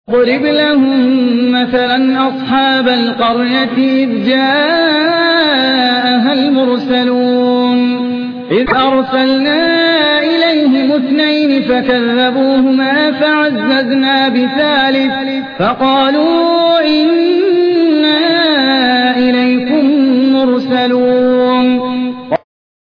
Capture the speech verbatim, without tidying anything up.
اضرب لهم مثلا أصحاب القرية إذ جاءها المرسلون إذ أرسلنا إليهم اثنين فكذبوهما فعززنا بثالث فقالوا إن